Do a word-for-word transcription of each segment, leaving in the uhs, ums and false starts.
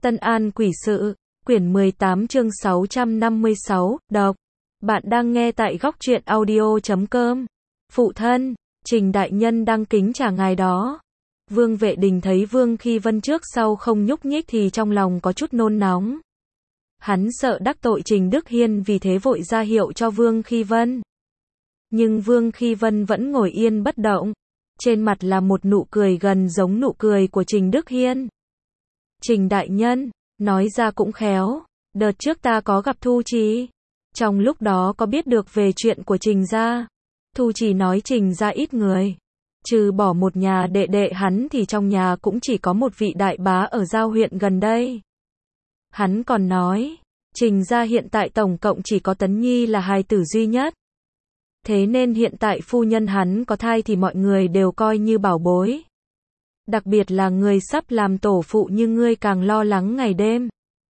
Tân An Quỷ Sự, quyển mười tám chương sáu trăm năm mươi sáu, đọc. Bạn đang nghe tại góc truyện audio chấm com. Phụ thân, Trình đại nhân đang kính trả ngài đó. Vương Vệ Đình thấy Vương Khi Vân trước sau không nhúc nhích thì trong lòng có chút nôn nóng. Hắn sợ đắc tội Trình Đức Hiên vì thế vội ra hiệu cho Vương Khi Vân. Nhưng Vương Khi Vân vẫn ngồi yên bất động. Trên mặt là một nụ cười gần giống nụ cười của Trình Đức Hiên. Trình đại nhân, nói ra cũng khéo, đợt trước ta có gặp Thu Trì. Trong lúc đó có biết được về chuyện của Trình gia. Thu Trì nói Trình gia ít người. Trừ bỏ một nhà đệ đệ hắn thì trong nhà cũng chỉ có một vị đại bá ở giao huyện gần đây. Hắn còn nói, Trình gia hiện tại tổng cộng chỉ có Tấn Nhi là hài tử duy nhất. Thế nên hiện tại phu nhân hắn có thai thì mọi người đều coi như bảo bối. Đặc biệt là người sắp làm tổ phụ như ngươi càng lo lắng ngày đêm.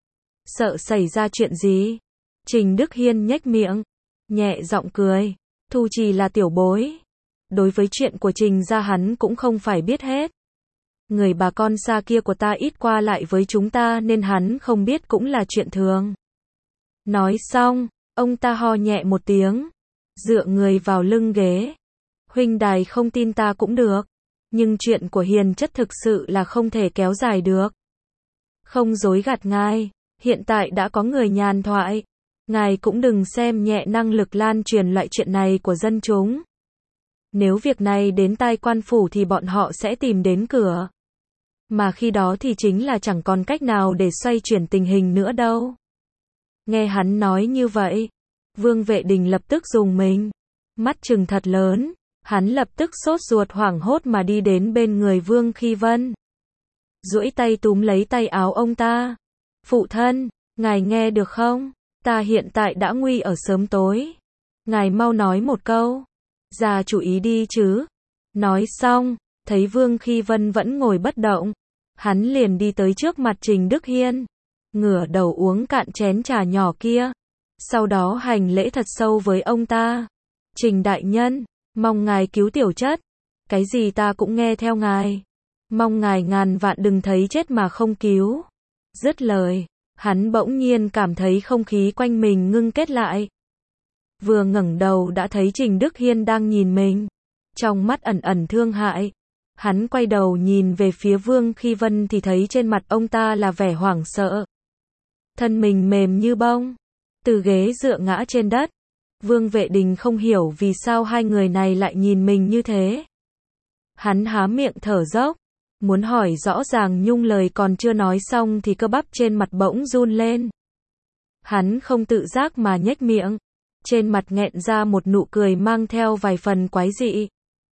Sợ xảy ra chuyện gì? Trình Đức Hiên nhếch miệng, nhẹ giọng cười. Thu Trì là tiểu bối. Đối với chuyện của Trình gia hắn cũng không phải biết hết. Người bà con xa kia của ta ít qua lại với chúng ta nên hắn không biết cũng là chuyện thường. Nói xong, ông ta ho nhẹ một tiếng, dựa người vào lưng ghế. Huynh đài không tin ta cũng được. Nhưng chuyện của Hiền chất thực sự là không thể kéo dài được. Không dối gạt ngài, hiện tại đã có người nhàn thoại. Ngài cũng đừng xem nhẹ năng lực lan truyền loại chuyện này của dân chúng. Nếu việc này đến tai quan phủ thì bọn họ sẽ tìm đến cửa. Mà khi đó thì chính là chẳng còn cách nào để xoay chuyển tình hình nữa đâu. Nghe hắn nói như vậy, Vương Vệ Đình lập tức rùng mình. Mắt trừng thật lớn. Hắn lập tức sốt ruột hoảng hốt mà đi đến bên người Vương Khi Vân. Duỗi tay túm lấy tay áo ông ta. Phụ thân, ngài nghe được không? Ta hiện tại đã nguy ở sớm tối. Ngài mau nói một câu. Ra chủ ý đi chứ. Nói xong, thấy Vương Khi Vân vẫn ngồi bất động. Hắn liền đi tới trước mặt Trình Đức Hiên. Ngửa đầu uống cạn chén trà nhỏ kia. Sau đó hành lễ thật sâu với ông ta. Trình đại nhân, mong ngài cứu tiểu chất. Cái gì ta cũng nghe theo ngài. Mong ngài ngàn vạn đừng thấy chết mà không cứu. Dứt lời, hắn bỗng nhiên cảm thấy không khí quanh mình ngưng kết lại. Vừa ngẩng đầu đã thấy Trình Đức Hiên đang nhìn mình. Trong mắt ẩn ẩn thương hại. Hắn quay đầu nhìn về phía Vương Khi Vân thì thấy trên mặt ông ta là vẻ hoảng sợ. Thân mình mềm như bông. Từ ghế dựa ngã trên đất. Vương Vệ Đình không hiểu vì sao hai người này lại nhìn mình như thế. Hắn há miệng thở dốc, muốn hỏi rõ ràng nhung lời còn chưa nói xong thì cơ bắp trên mặt bỗng run lên. Hắn không tự giác mà nhếch miệng, trên mặt nghẹn ra một nụ cười mang theo vài phần quái dị.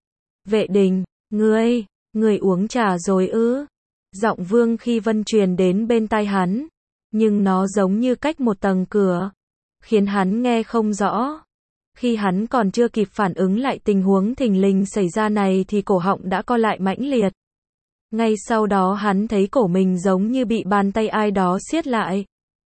Vệ Đình, ngươi, ngươi uống trà rồi ư? Giọng Vương Khi Vân truyền đến bên tai hắn, nhưng nó giống như cách một tầng cửa, khiến hắn nghe không rõ. Khi hắn còn chưa kịp phản ứng lại tình huống thình lình xảy ra này thì cổ họng đã co lại mãnh liệt. Ngay sau đó hắn thấy cổ mình giống như bị bàn tay ai đó siết lại.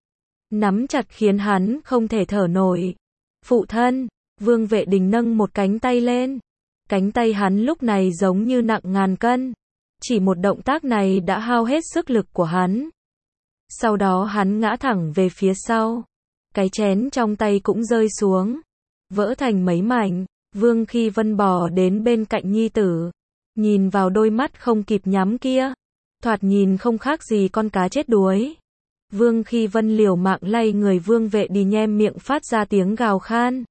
Nắm chặt khiến hắn không thể thở nổi. Phụ thân, Vương Vệ Đình nâng một cánh tay lên. Cánh tay hắn lúc này giống như nặng ngàn cân. Chỉ một động tác này đã hao hết sức lực của hắn. Sau đó hắn ngã thẳng về phía sau. Cái chén trong tay cũng rơi xuống, vỡ thành mấy mảnh. Vương Khi Vân bò đến bên cạnh nhi tử, nhìn vào đôi mắt không kịp nhắm kia, thoạt nhìn không khác gì con cá chết đuối. Vương Khi Vân liều mạng lay người Vương Vệ Đình nhem miệng phát ra tiếng gào khan.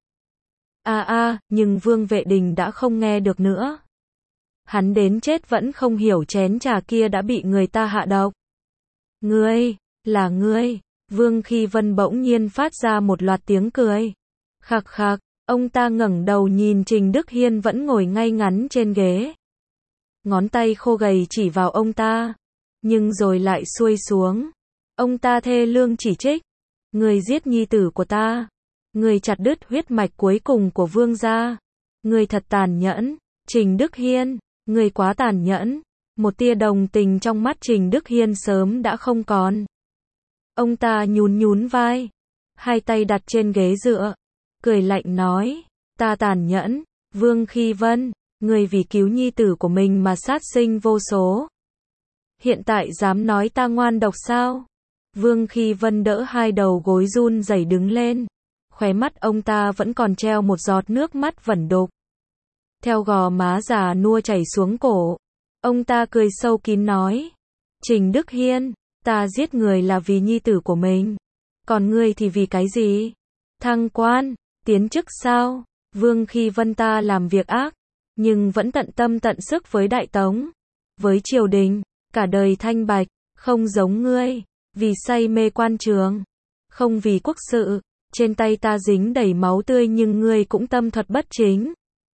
A a, nhưng Vương Vệ Đình đã không nghe được nữa. Hắn đến chết vẫn không hiểu chén trà kia đã bị người ta hạ độc. Ngươi, là ngươi. Vương Khi Vân bỗng nhiên phát ra một loạt tiếng cười. Khạc khạc, ông ta ngẩng đầu nhìn Trình Đức Hiên vẫn ngồi ngay ngắn trên ghế. Ngón tay khô gầy chỉ vào ông ta, nhưng rồi lại xuôi xuống. Ông ta thê lương chỉ trích. Người giết nhi tử của ta. Người chặt đứt huyết mạch cuối cùng của Vương gia. Người thật tàn nhẫn. Trình Đức Hiên, người quá tàn nhẫn. Một tia đồng tình trong mắt Trình Đức Hiên sớm đã không còn. Ông ta nhún nhún vai, hai tay đặt trên ghế dựa, cười lạnh nói, ta tàn nhẫn, Vương Khi Vân, người vì cứu nhi tử của mình mà sát sinh vô số. Hiện tại dám nói ta ngoan độc sao? Vương Khi Vân đỡ hai đầu gối run rẩy đứng lên. Khóe mắt ông ta vẫn còn treo một giọt nước mắt vẩn đục. Theo gò má già nua chảy xuống cổ. Ông ta cười sâu kín nói. Trình Đức Hiên, ta giết người là vì nhi tử của mình. Còn ngươi thì vì cái gì? Thăng quan, tiến chức sao? Vương Khi Vân ta làm việc ác, nhưng vẫn tận tâm tận sức với Đại Tống, với triều đình, cả đời thanh bạch, không giống ngươi, vì say mê quan trường, không vì quốc sự, trên tay ta dính đầy máu tươi nhưng ngươi cũng tâm thuật bất chính.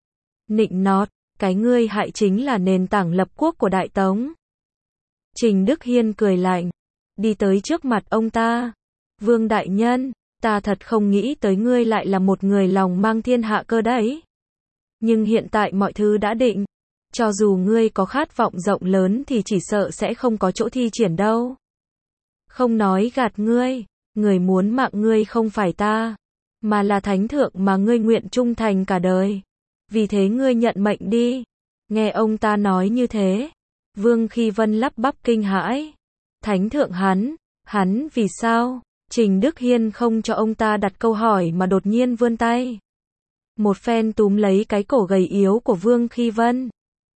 Nịnh nọt, cái ngươi hại chính là nền tảng lập quốc của Đại Tống. Trình Đức Hiên cười lạnh, đi tới trước mặt ông ta. Vương đại nhân, ta thật không nghĩ tới ngươi lại là một người lòng mang thiên hạ cơ đấy. Nhưng hiện tại mọi thứ đã định. Cho dù ngươi có khát vọng rộng lớn thì chỉ sợ sẽ không có chỗ thi triển đâu. Không nói gạt ngươi, người muốn mạng ngươi không phải ta, mà là thánh thượng mà ngươi nguyện trung thành cả đời. Vì thế ngươi nhận mệnh đi. Nghe ông ta nói như thế, Vương Khi Vân lắp bắp kinh hãi. Thánh thượng hắn, hắn vì sao? Trình Đức Hiên không cho ông ta đặt câu hỏi mà đột nhiên vươn tay. Một phen túm lấy cái cổ gầy yếu của Vương Khi Vân.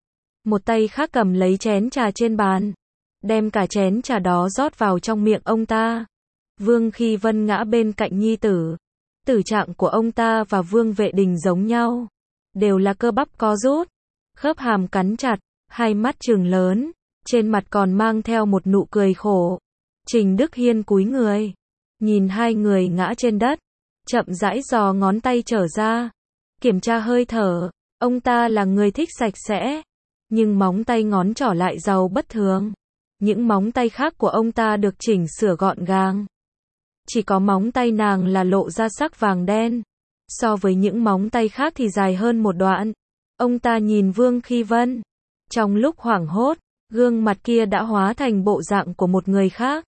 Một tay khác cầm lấy chén trà trên bàn, đem cả chén trà đó rót vào trong miệng ông ta. Vương Khi Vân ngã bên cạnh nhi tử. Tử trạng của ông ta và Vương Vệ Đình giống nhau, đều là cơ bắp co rút, khớp hàm cắn chặt, hai mắt trừng lớn, trên mặt còn mang theo một nụ cười khổ. Trình Đức Hiên cúi người, nhìn hai người ngã trên đất, chậm rãi giò ngón tay trở ra, kiểm tra hơi thở. Ông ta là người thích sạch sẽ, nhưng móng tay ngón trỏ lại giàu bất thường. Những móng tay khác của ông ta được chỉnh sửa gọn gàng. Chỉ có móng tay nàng là lộ ra sắc vàng đen. So với những móng tay khác thì dài hơn một đoạn. Ông ta nhìn Vương Khi Vân. Trong lúc hoảng hốt, gương mặt kia đã hóa thành bộ dạng của một người khác.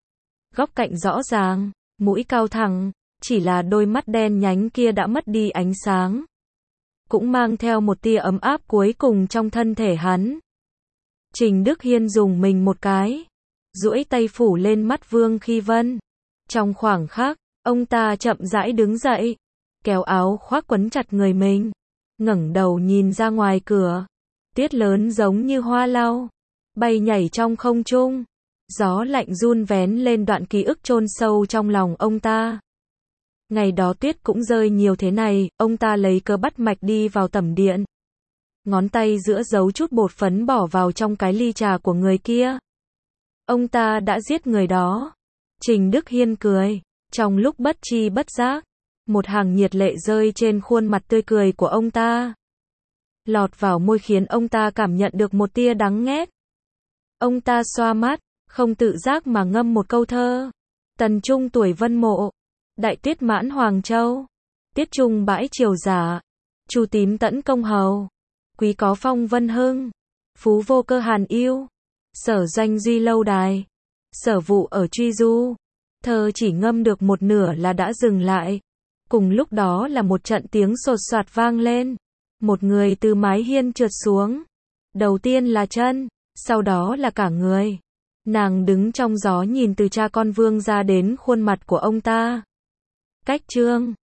Góc cạnh rõ ràng, mũi cao thẳng, chỉ là đôi mắt đen nhánh kia đã mất đi ánh sáng. Cũng mang theo một tia ấm áp cuối cùng trong thân thể hắn. Trình Đức Hiên dùng mình một cái, duỗi tay phủ lên mắt Vương Khi Vân. Trong khoảng khắc, ông ta chậm rãi đứng dậy, kéo áo khoác quấn chặt người mình, ngẩng đầu nhìn ra ngoài cửa. Tuyết lớn giống như hoa lau, bay nhảy trong không trung. Gió lạnh run vén lên đoạn ký ức chôn sâu trong lòng ông ta. Ngày đó tuyết cũng rơi nhiều thế này, ông ta lấy cớ bắt mạch đi vào tẩm điện. Ngón tay giữa giấu chút bột phấn bỏ vào trong cái ly trà của người kia. Ông ta đã giết người đó. Trình Đức Hiên cười, trong lúc bất tri bất giác, một hàng nhiệt lệ rơi trên khuôn mặt tươi cười của ông ta. Lọt vào môi khiến ông ta cảm nhận được một tia đắng nghét. Ông ta xoa mắt, không tự giác mà ngâm một câu thơ. Tần Trung tuổi Vân Mộ, đại tuyết mãn Hoàng Châu, tiết trung bãi triều giả, chu tím tẫn công hầu, quý có phong vân hưng, phú vô cơ hàn yêu, sở doanh duy lâu đài, sở vụ ở truy du. Thơ chỉ ngâm được một nửa là đã dừng lại. Cùng lúc đó là một trận tiếng sột soạt vang lên. Một người từ mái hiên trượt xuống. Đầu tiên là chân, sau đó là cả người. Nàng đứng trong gió nhìn từ cha con Vương ra đến khuôn mặt của ông ta. Cách chương